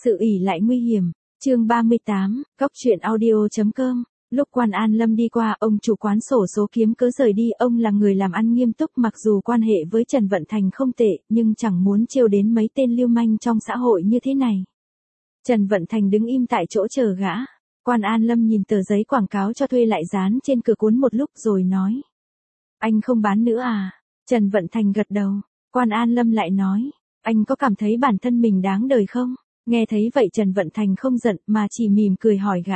Sự ỷ lại nguy hiểm. Chương 38, Cóc truyện audio.com. Lúc Quan An Lâm đi qua, ông chủ quán xổ số kiếm cớ rời đi, ông là người làm ăn nghiêm túc, mặc dù quan hệ với Trần Vận Thành không tệ, nhưng chẳng muốn trêu đến mấy tên lưu manh trong xã hội như thế này. Trần Vận Thành đứng im tại chỗ chờ gã. Quan An Lâm nhìn tờ giấy quảng cáo cho thuê lại dán trên cửa cuốn một lúc rồi nói: "Anh không bán nữa à?" Trần Vận Thành gật đầu. Quan An Lâm lại nói: "Anh có cảm thấy bản thân mình đáng đời không?" Nghe thấy vậy Trần Vận Thành không giận mà chỉ mỉm cười hỏi gã: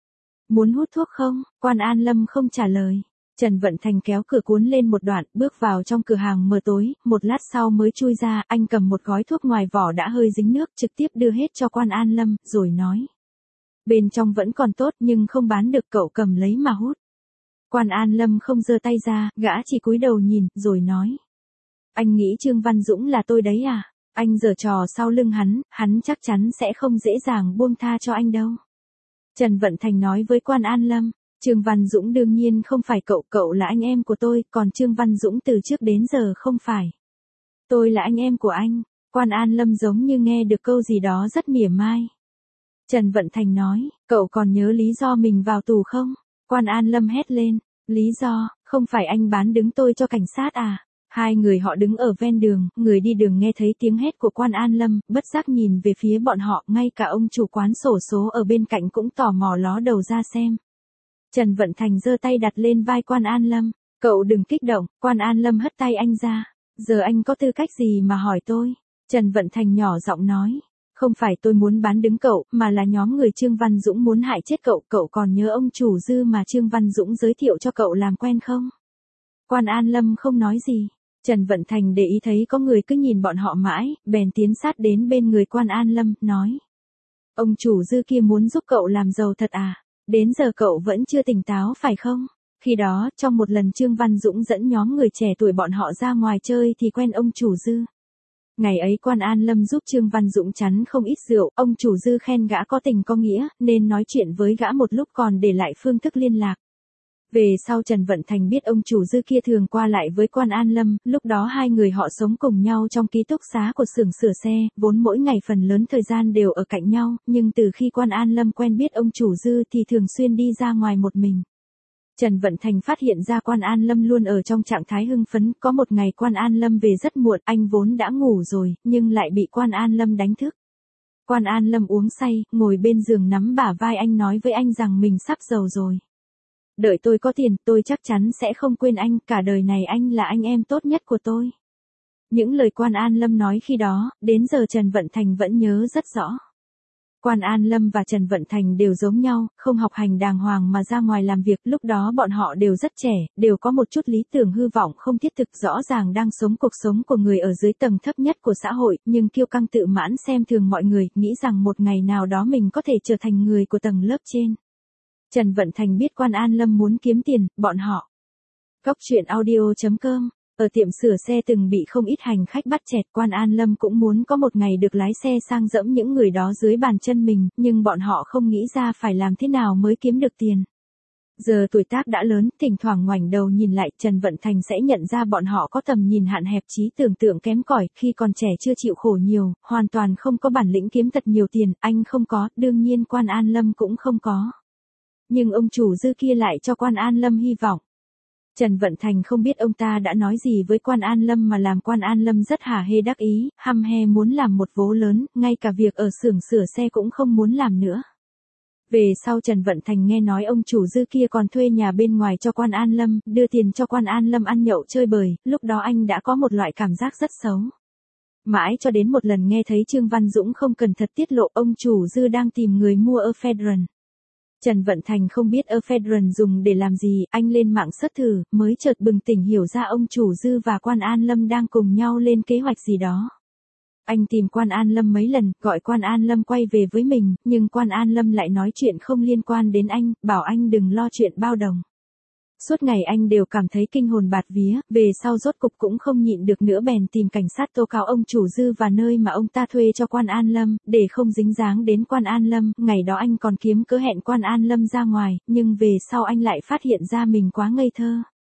"Muốn hút thuốc không?" Quan An Lâm không trả lời. Trần Vận Thành kéo cửa cuốn lên một đoạn, bước vào trong cửa hàng mờ tối, một lát sau mới chui ra, anh cầm một gói thuốc ngoài vỏ đã hơi dính nước, trực tiếp đưa hết cho Quan An Lâm, rồi nói: "Bên trong vẫn còn tốt nhưng không bán được, cậu cầm lấy mà hút." Quan An Lâm không giơ tay ra, gã chỉ cúi đầu nhìn, rồi nói: "Anh nghĩ Trương Văn Dũng là tôi đấy à? Anh giở trò sau lưng hắn chắc chắn sẽ không dễ dàng buông tha cho anh đâu." Trần Vận Thành nói với Quan An Lâm: "Trương Văn Dũng đương nhiên không phải cậu là anh em của tôi, còn Trương Văn Dũng từ trước đến giờ không phải. Tôi là anh em của anh." Quan An Lâm giống như nghe được câu gì đó rất mỉa mai. Trần Vận Thành nói: "Cậu còn nhớ lý do mình vào tù không?" Quan An Lâm hét lên: "Lý do? Không phải anh bán đứng tôi cho cảnh sát à?" Hai người họ đứng ở ven đường, người đi đường nghe thấy tiếng hét của Quan An Lâm, bất giác nhìn về phía bọn họ, ngay cả ông chủ quán xổ số ở bên cạnh cũng tò mò ló đầu ra xem. Trần Vận Thành giơ tay đặt lên vai Quan An Lâm: "Cậu đừng kích động." Quan An Lâm hất tay anh ra: "Giờ anh có tư cách gì mà hỏi tôi?" Trần Vận Thành nhỏ giọng nói: "Không phải tôi muốn bán đứng cậu, mà là nhóm người Trương Văn Dũng muốn hại chết cậu, cậu còn nhớ ông chủ Dư mà Trương Văn Dũng giới thiệu cho cậu làm quen không?" Quan An Lâm không nói gì. Trần Vận Thành để ý thấy có người cứ nhìn bọn họ mãi, bèn tiến sát đến bên người Quan An Lâm, nói: "Ông chủ Dư kia muốn giúp cậu làm giàu thật à? Đến giờ cậu vẫn chưa tỉnh táo phải không? Khi đó, trong một lần Trương Văn Dũng dẫn nhóm người trẻ tuổi bọn họ ra ngoài chơi thì quen ông chủ Dư. Ngày ấy Quan An Lâm giúp Trương Văn Dũng chắn không ít rượu, ông chủ Dư khen gã có tình có nghĩa, nên nói chuyện với gã một lúc còn để lại phương thức liên lạc. Về sau Trần Vận Thành biết ông chủ Dư kia thường qua lại với Quan An Lâm, lúc đó hai người họ sống cùng nhau trong ký túc xá của xưởng sửa xe, vốn mỗi ngày phần lớn thời gian đều ở cạnh nhau, nhưng từ khi Quan An Lâm quen biết ông chủ Dư thì thường xuyên đi ra ngoài một mình. Trần Vận Thành phát hiện ra Quan An Lâm luôn ở trong trạng thái hưng phấn, có một ngày Quan An Lâm về rất muộn, anh vốn đã ngủ rồi, nhưng lại bị Quan An Lâm đánh thức. Quan An Lâm uống say, ngồi bên giường nắm bả vai anh nói với anh rằng mình sắp giàu rồi. "Đợi tôi có tiền, tôi chắc chắn sẽ không quên anh, cả đời này anh là anh em tốt nhất của tôi." Những lời Quan An Lâm nói khi đó, đến giờ Trần Vận Thành vẫn nhớ rất rõ. Quan An Lâm và Trần Vận Thành đều giống nhau, không học hành đàng hoàng mà ra ngoài làm việc, lúc đó bọn họ đều rất trẻ, đều có một chút lý tưởng hư vọng không thiết thực, rõ ràng đang sống cuộc sống của người ở dưới tầng thấp nhất của xã hội, nhưng kiêu căng tự mãn xem thường mọi người, nghĩ rằng một ngày nào đó mình có thể trở thành người của tầng lớp trên. Trần Vận Thành biết Quan An Lâm muốn kiếm tiền, bọn họ. Cóc truyện audio.com. Ở tiệm sửa xe từng bị không ít hành khách bắt chẹt, Quan An Lâm cũng muốn có một ngày được lái xe sang dẫm những người đó dưới bàn chân mình, nhưng bọn họ không nghĩ ra phải làm thế nào mới kiếm được tiền. Giờ tuổi tác đã lớn, thỉnh thoảng ngoảnh đầu nhìn lại, Trần Vận Thành sẽ nhận ra bọn họ có tầm nhìn hạn hẹp, trí tưởng tượng kém cỏi, khi còn trẻ chưa chịu khổ nhiều, hoàn toàn không có bản lĩnh kiếm thật nhiều tiền, anh không có, đương nhiên Quan An Lâm cũng không có. Nhưng ông chủ Dư kia lại cho Quan An Lâm hy vọng. Trần Vận Thành không biết ông ta đã nói gì với Quan An Lâm mà làm Quan An Lâm rất hả hê đắc ý, hăm he muốn làm một vố lớn, ngay cả việc ở xưởng sửa xe cũng không muốn làm nữa. Về sau Trần Vận Thành nghe nói ông chủ Dư kia còn thuê nhà bên ngoài cho Quan An Lâm, đưa tiền cho Quan An Lâm ăn nhậu chơi bời, lúc đó anh đã có một loại cảm giác rất xấu. Mãi cho đến một lần nghe thấy Trương Văn Dũng không cẩn thận tiết lộ ông chủ Dư đang tìm người mua ở Federal. Trần Vận Thành không biết ở Federal dùng để làm gì, anh lên mạng search thử, mới chợt bừng tỉnh hiểu ra ông chủ Dư và Quan An Lâm đang cùng nhau lên kế hoạch gì đó. Anh tìm Quan An Lâm mấy lần, gọi Quan An Lâm quay về với mình, nhưng Quan An Lâm lại nói chuyện không liên quan đến anh, bảo anh đừng lo chuyện bao đồng. Suốt ngày anh đều cảm thấy kinh hồn bạt vía, về sau rốt cục cũng không nhịn được nữa bèn tìm cảnh sát tố cáo ông chủ Dư và nơi mà ông ta thuê cho Quan An Lâm, để không dính dáng đến Quan An Lâm. Ngày đó anh còn kiếm cớ hẹn Quan An Lâm ra ngoài, nhưng về sau anh lại phát hiện ra mình quá ngây thơ.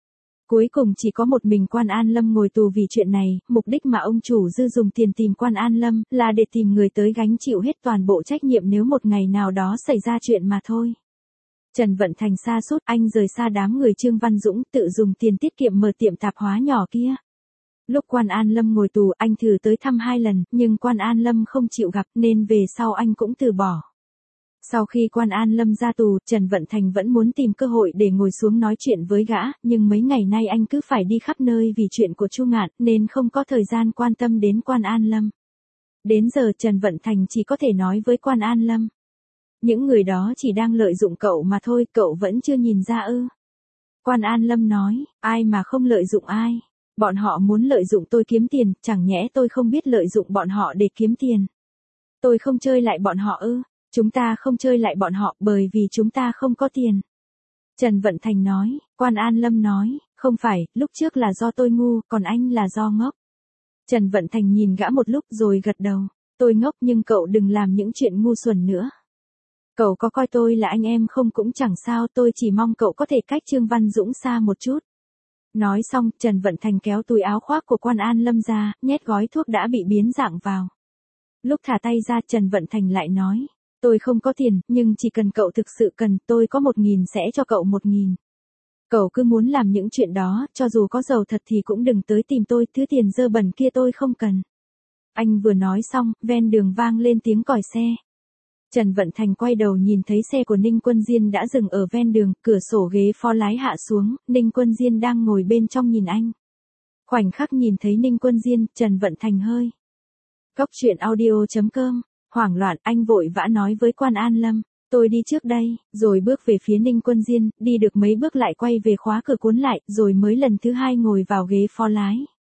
Cuối cùng chỉ có một mình Quan An Lâm ngồi tù vì chuyện này, mục đích mà ông chủ Dư dùng tiền tìm Quan An Lâm là để tìm người tới gánh chịu hết toàn bộ trách nhiệm nếu một ngày nào đó xảy ra chuyện mà thôi. Trần Vận Thành sa sút, anh rời xa đám người Trương Văn Dũng, tự dùng tiền tiết kiệm mở tiệm tạp hóa nhỏ kia. Lúc Quan An Lâm ngồi tù, anh thử tới thăm 2 lần, nhưng Quan An Lâm không chịu gặp nên về sau anh cũng từ bỏ. Sau khi Quan An Lâm ra tù, Trần Vận Thành vẫn muốn tìm cơ hội để ngồi xuống nói chuyện với gã, nhưng mấy ngày nay anh cứ phải đi khắp nơi vì chuyện của Chu Ngạn, nên không có thời gian quan tâm đến Quan An Lâm. Đến giờ Trần Vận Thành chỉ có thể nói với Quan An Lâm. Những người đó chỉ đang lợi dụng cậu mà thôi, cậu vẫn chưa nhìn ra ư? Quan An Lâm nói, ai mà không lợi dụng ai? Bọn họ muốn lợi dụng tôi kiếm tiền, chẳng nhẽ tôi không biết lợi dụng bọn họ để kiếm tiền. Tôi không chơi lại bọn họ ư? Chúng ta không chơi lại bọn họ bởi vì chúng ta không có tiền. Trần Vận Thành nói, Quan An Lâm nói, không phải, lúc trước là do tôi ngu, còn anh là do ngốc. Trần Vận Thành nhìn gã một lúc rồi gật đầu, tôi ngốc nhưng cậu đừng làm những chuyện ngu xuẩn nữa. Cậu có coi tôi là anh em không cũng chẳng sao, tôi chỉ mong cậu có thể cách Trương Văn Dũng xa một chút. Nói xong, Trần Vận Thành kéo túi áo khoác của Quan An Lâm ra, nhét gói thuốc đã bị biến dạng vào. Lúc thả tay ra Trần Vận Thành lại nói, tôi không có tiền, nhưng chỉ cần cậu thực sự cần, tôi có 1.000 sẽ cho cậu 1.000. Cậu cứ muốn làm những chuyện đó, cho dù có giàu thật thì cũng đừng tới tìm tôi, thứ tiền dơ bẩn kia tôi không cần. Anh vừa nói xong, ven đường vang lên tiếng còi xe. Trần Vận Thành quay đầu nhìn thấy xe của Ninh Quân Diên đã dừng ở ven đường, cửa sổ ghế phó lái hạ xuống, Ninh Quân Diên đang ngồi bên trong nhìn anh. Khoảnh khắc nhìn thấy Ninh Quân Diên, Trần Vận Thành hơi. Cóc truyện audio.com, hoảng loạn anh vội vã nói với Quan An Lâm, tôi đi trước đây, rồi bước về phía Ninh Quân Diên, đi được mấy bước lại quay về khóa cửa cuốn lại, rồi mới lần thứ 2 ngồi vào ghế phó lái.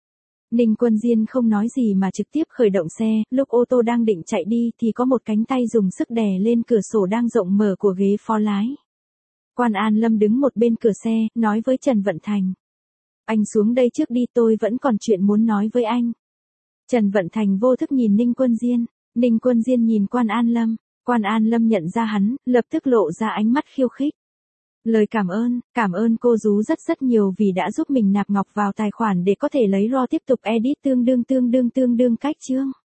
Ninh Quân Diên không nói gì mà trực tiếp khởi động xe, lúc ô tô đang định chạy đi thì có một cánh tay dùng sức đè lên cửa sổ đang rộng mở của ghế phó lái. Quan An Lâm đứng một bên cửa xe, nói với Trần Vận Thành. Anh xuống đây trước đi, tôi vẫn còn chuyện muốn nói với anh. Trần Vận Thành vô thức nhìn Ninh Quân Diên. Ninh Quân Diên nhìn Quan An Lâm. Quan An Lâm nhận ra hắn, lập tức lộ ra ánh mắt khiêu khích. Lời cảm ơn cô Dú rất nhiều vì đã giúp mình nạp ngọc vào tài khoản để có thể lấy RAW tiếp tục edit tương đương cách chương.